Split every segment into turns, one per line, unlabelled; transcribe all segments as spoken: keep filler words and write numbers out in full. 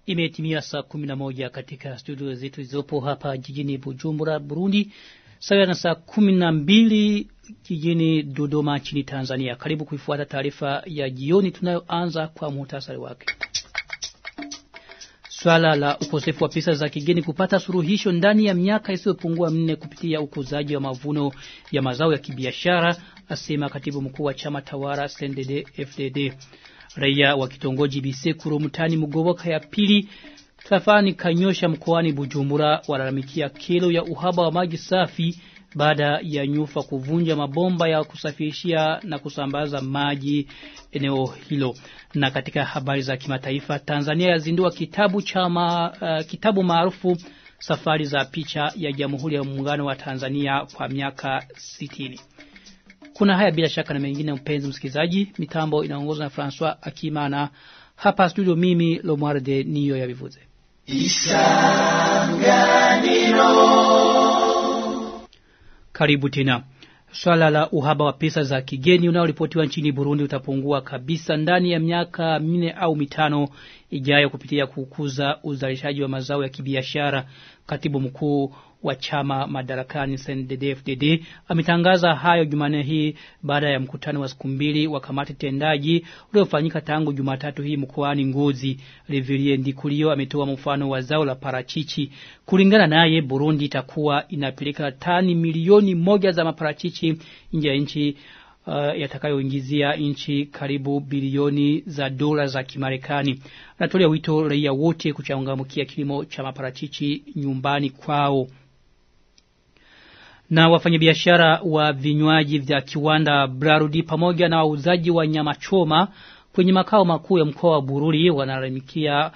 Imetimia saa kumi na moja katika studio zetu zizopo hapa jijini Bujumbura, Burundi. Sawa na saa kumi na mbili jijini Dodoma nchini Tanzania. Karibu kuifuata taarifa ya jioni tunayoanza kwa muhtasari wake. Swala la ukosefu wa pesa za kigeni kupata suluhisho ndani ya miaka isiyopungua minne kupitia ukuzaji wa mavuno ya mazao ya kibiashara, asema katibu mkuu wa chama tawala C N D D F D D. Raia wa kitongoji Bisekuro mtani Mugoboka ya pili tarafani Kanyosha mkoani Bujumbura walalamikia kero ya uhaba wa maji safi baada ya nyufa kuvunja mabomba ya kusafirishia na kusambaza maji eneo hilo. Na katika habari za kimataifa, Tanzania yazindua kitabu cha ma, uh, kitabu maarufu Safari za Picha ya Jamhuri ya Muungano wa Tanzania kwa miaka sitini. Kuna haya bila shaka na mengine mpenzi msikilizaji. Mitambo inaongozwa na François Akimana. Hapa studio mimi Lomwarde niyo ya Bivuze. Isanganiro. Karibu tena. Swala la uhaba wa pesa za kigeni unaoripotiwa nchini Burundi utapungua kabisa ndani ya miaka minne au mitano ijayo kupitia kukuza uzalishaji wa mazao ya kibiashara. Katibu mkuu wa chama madarakani C N D D F D D ametangaza hayo Jumanne hii baada ya mkutano wa siku mbili wa kamati tendaji uliofanyika tangu Jumatatu hii mkoani Ngozi. Reverie Ndikulio ametoa mfano wa zao la parachichi. Kulingana naye, Burundi itakuwa inapeleka tani milioni moja za maparachichi nje ya nchi, uh, yatakayoingizia nchi karibu bilioni za dola za Kimarekani. Anatolea wito raia wote kuchangamkia kilimo cha maparachichi nyumbani kwao. Na wafanyabiashara wa vinywaji vya kiwanda Brarudi pamoja na wauzaji wa nyama choma kwenye makao makuu ya mkoa wa Bururi wanalalamikia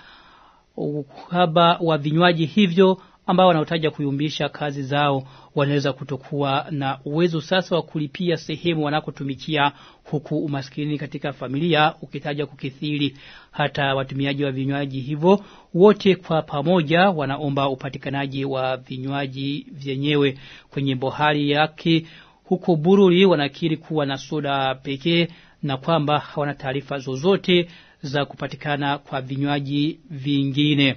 uhaba wa vinywaji hivyo ambao wanaotaja kuyumbisha kazi zao. Wanaweza kutokuwa na uwezo sasa wa kulipia sehemu wanakotumikia, huku umaskini katika familia ukitaja kukithiri. Hata watumiaji wa vinywaji hivyo wote kwa pamoja wanaomba upatikanaji wa vinywaji vyenyewe. Kwenye bohari yake huko Bururi wanakiri kuwa na soda pekee na kwamba hawana taarifa zozote za kupatikana kwa vinywaji vingine.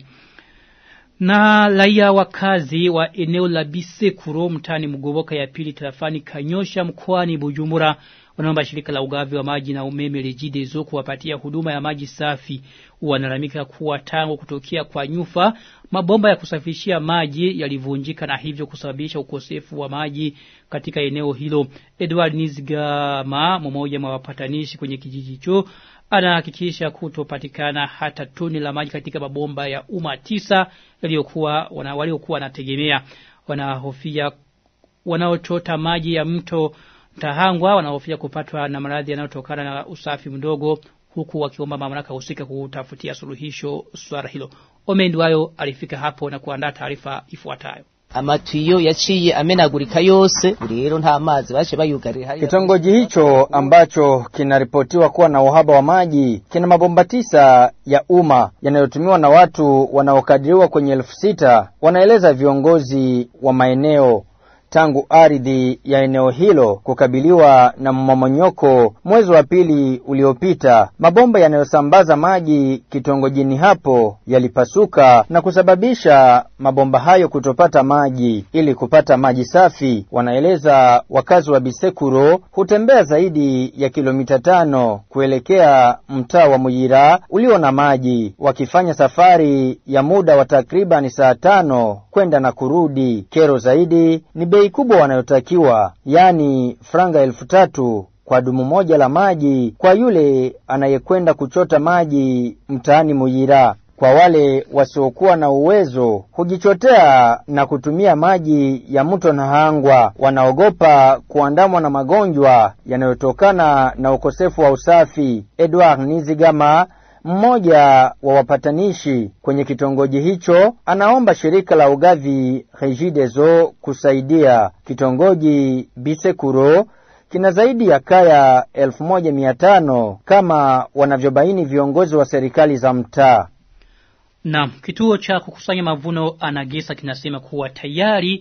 Na raia wakazi wa eneo la Bisekuro mtani Mugoboka ya pili tarafani Kanyosha mkoani Bujumbura wanaomba shirika la ugavi wa maji na umeme Regideso kuwapatia huduma ya maji safi. Wanalalamika kuwa tangu kutokea kwa nyufa mabomba ya kusafishia maji yalivunjika na hivyo kusababisha ukosefu wa maji katika eneo hilo. Edward Nizigama, mmoja wa wapatanishi kwenye kijiji hicho, anahakikisha kutopatikana hata toni la maji katika mabomba ya umma tisa yaliyokuwa wana waliokuwa wanategemea. Wanahofia wanaochota maji ya mto Tahangwa wanahofia kupatwa na maradhi yanayotokana na usafi mdogo, huku wakiomba mamlaka husika kutafutia suluhisho swala hilo. Omendwayo alifika hapo na kuandaa taarifa ifuatayo.
Amatuyo yaciye amenagurika yose, rero nta mazi bache bayugarira.
Kitongoji hicho ambacho kinaripotiwa kuwa na uhaba wa maji kina mabomba tisa ya umma yanayotumiwa na watu wanaokadiriwa kwenye elfu sita, wanaeleza viongozi wa maeneo. Tangu ardhi ya eneo hilo kukabiliwa na mmomonyoko mwezi wa pili uliopita, mabomba yanayosambaza maji kitongojini hapo yalipasuka na kusababisha mabomba hayo kutopata maji. Ili kupata maji safi, wanaeleza wakazi wa Bisekuro hutembea zaidi ya kilomita tano kuelekea mtaa wa Muyira ulio na maji, wakifanya safari ya muda wa takriban saa tano kwenda na kurudi. Kero zaidi ni bei kubwa wanayotakiwa, yani franga elfu tatu kwa dumu moja la maji kwa yule anayekwenda kuchota maji mtaani Muyira. Kwa wale wasiokuwa na uwezo hujichotea na kutumia maji ya mto Nahangwa. Wanaogopa kuandamwa na magonjwa yanayotokana na ukosefu wa usafi. Edward Nizigama, mmoja wa wapatanishi kwenye kitongoji hicho, anaomba shirika la ugavi Regideso kusaidia. Kitongoji Bisekuro kina zaidi ya kaya elfu moja mia tano kama wanavyobaini viongozi wa serikali za mtaa.
Na kituo cha kukusanya mavuno Anagesa kinasema kuwa tayari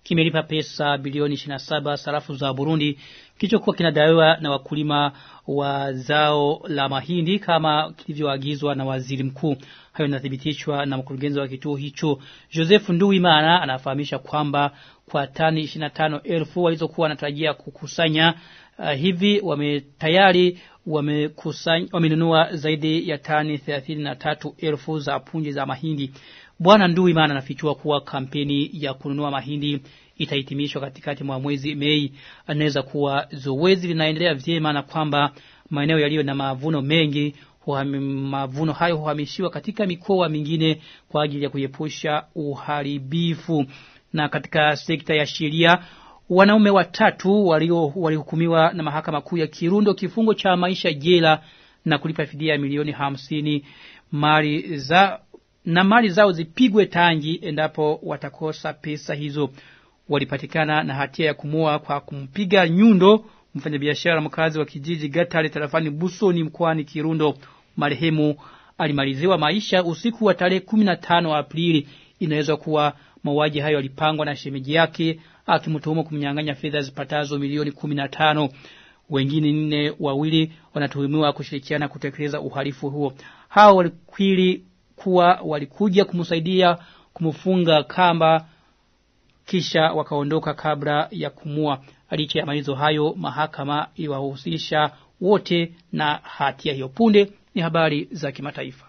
kimelipa pesa bilioni ishirini na saba sarafu za Burundi kilichokuwa kinadaiwa na wakulima wa zao la mahindi kama kilivyoagizwa na waziri mkuu. Hayo yanathibitishwa na mkurugenzi wa kituo hicho Joseph Nduwimana. Anafahamisha kwamba kwa tani ishirini na tano elfu walizokuwa wanatarajia kukusanya uh, hivi wametayari wamekusanya wamenunua zaidi ya tani thelathini na tatu elfu za punje za mahindi. Bwana Nduwimana anafichua kuwa kampeni ya kununua mahindi itahitimishwa katikati mwa mwezi Mei. Anaweza kuwa zoezi linaendelea vyema na kwamba maeneo yaliyo na mavuno mengi mavuno hayo huhamishiwa katika mikoa mingine kwa ajili ya kuepusha uharibifu. Na katika sekta ya sheria, wanaume watatu walio walihukumiwa na mahakama kuu ya Kirundo kifungo cha maisha jela na kulipa fidia milioni hamsini mali za na mali zao zipigwe tangi endapo watakosa pesa hizo. Walipatikana na hatia ya kumua kwa kumpiga nyundo mfanyabiashara mkazi wa kijiji Gatare tarafani Busoni mkoani Kirundo. Marehemu alimaliziwa maisha usiku wa tarehe kumi na tano Aprili. Inaweza kuwa mauaji hayo yalipangwa na shemeji yake akimtuhumu kumnyang'anya fedha zipatazo milioni kumi na tano. Wengine nne wawili wanatuhumiwa kushirikiana kutekeleza uhalifu huo. Hao walikiri kuwa walikuja kumsaidia kumfunga kamba kisha wakaondoka kabla ya kumua. Licha ya malizo hayo, mahakama iliwahusisha wote na hatia hiyo. Punde ni habari za kimataifa.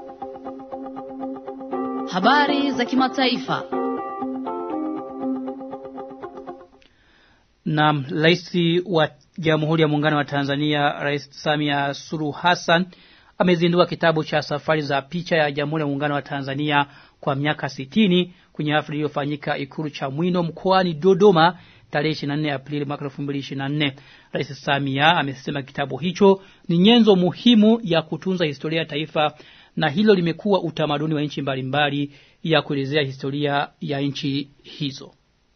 Habari za kimataifa.
Na Rais wa Jamhuri ya Muungano wa Tanzania, Rais Samia Suluhu Hassan, amezindua kitabu cha safari za picha ya Jamhuri ya Muungano wa Tanzania kwa miaka sitini kwenye hafla iliyofanyika Ikulu Chamwino mkoani Dodoma tarehe ishirini na nne Aprili mwaka elfu mbili ishirini na nne. Rais Samia amesema kitabu hicho ni nyenzo muhimu ya kutunza historia ya taifa na hilo limekuwa utamaduni wa nchi mbalimbali ya kuelezea historia ya nchi hizo.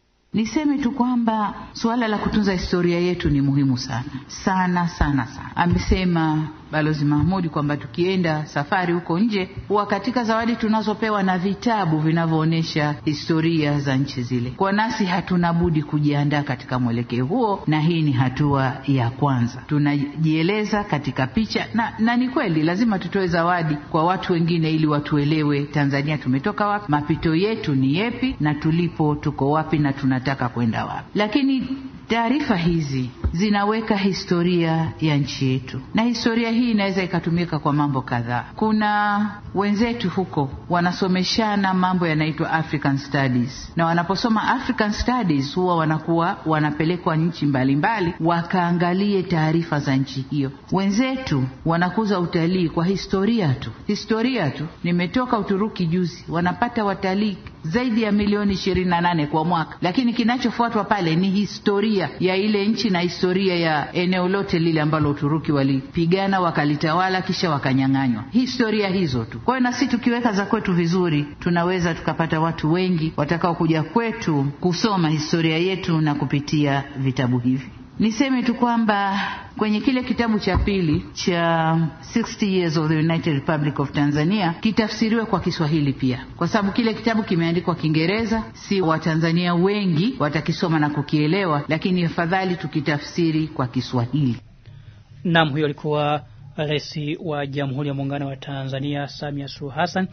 Niseme tu kwamba suala la kutunza historia yetu ni muhimu sana. Sana sana sana. Amesema Balozi Mahmudi kwamba tukienda safari huko nje huwa katika zawadi tunazopewa na vitabu vinavyoonesha historia za nchi zile. Kwa nasi hatuna budi kujiandaa katika mwelekeo huo na hii ni hatua ya kwanza. Tunajieleza katika picha na, na ni kweli lazima tutoe zawadi kwa watu wengine ili watuelewe Tanzania tumetoka wapi, mapito yetu ni yepi na tulipo tuko wapi na tunataka kwenda wapi. Lakini taarifa hizi zinaweka historia ya nchi yetu. Na historia hii inaweza ikatumika kwa mambo kadhaa. Kuna wenzetu huko wanasomeshana mambo yanaitwa African Studies. Na wanaposoma African Studies huwa wanakuwa wanapelekwa nchi mbalimbali wakaangalie taarifa za nchi hiyo. Wenzetu wanakuza utalii kwa historia tu. Historia tu. Nimetoka Uturuki juzi, wanapata watalii zaidi ya milioni ishirini na nane kwa mwaka. Lakini kinachofuatwa pale ni historia ya ile nchi na historia ya eneo lote lile ambalo Uturuki walipigana wakalitawala kisha wakanyang'anywa. Historia hizo tu. Kwa hiyo na sisi tukiweka za kwetu vizuri, tunaweza tukapata watu wengi watakao kuja kwetu kusoma historia yetu na kupitia vitabu hivi. Niseme tu kwamba kwenye kile kitabu cha pili cha sixty years of the United Republic of Tanzania kitafsiriwe kwa Kiswahili pia. Kwa sababu kile kitabu kimeandikwa Kiingereza, si Watanzania wengi watakisoma na kukielewa, lakini afadhali tukitafsiri kwa Kiswahili.
Naam, huyo alikuwa Rais wa Jamhuri ya Muungano wa Tanzania Samia Suluhu Hassan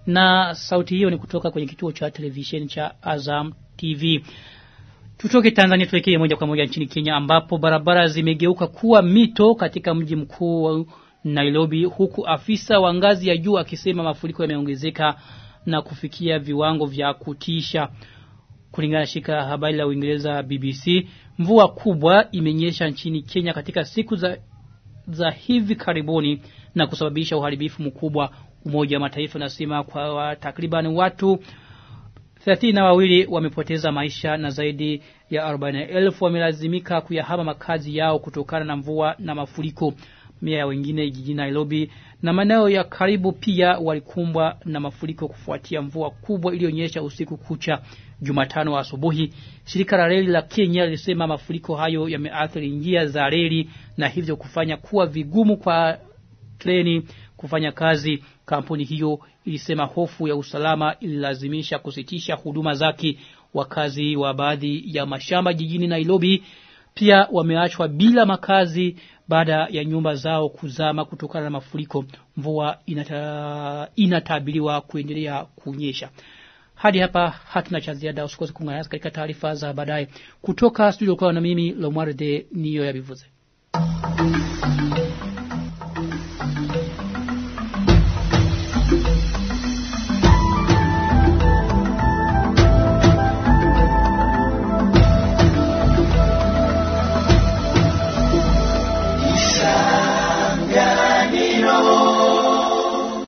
na sauti hiyo ni kutoka kwenye kituo cha televisheni cha Azam T V. Tutoke Tanzania tuelekee moja kwa moja nchini Kenya ambapo barabara zimegeuka kuwa mito katika mji mkuu wa Nairobi, huku afisa wa ngazi ya juu akisema mafuriko yameongezeka na kufikia viwango vya kutisha. Kulingana na shirika la habari la Uingereza B B C, mvua kubwa imenyesha nchini Kenya katika siku za za hivi karibuni na kusababisha uharibifu mkubwa. Umoja wa Mataifa unasema kwa takriban watu thelathini na wawili wamepoteza maisha na zaidi ya arobaini elfu wamelazimika kuyahama makazi yao kutokana na mvua na mafuriko. Mia ya wengine jijini Nairobi na maeneo ya karibu pia walikumbwa na mafuriko kufuatia mvua kubwa iliyonyesha usiku kucha Jumatano asubuhi. Shirika la reli la Kenya lilisema mafuriko hayo yameathiri njia za reli na hivyo kufanya kuwa vigumu kwa treni kufanya kazi. Kampuni hiyo ilisema hofu ya usalama ililazimisha kusitisha huduma zake. Wakazi wa baadhi ya mashamba jijini Nairobi pia wameachwa bila makazi baada ya nyumba zao kuzama kutokana na mafuriko. Mvua inata, inatabiriwa kuendelea kunyesha. Hadi hapa hatuna cha ziada. Usikose kuungana nasi katika taarifa za baadaye kutoka studio kwa na mimi Lomwarde niyo ya bivuze.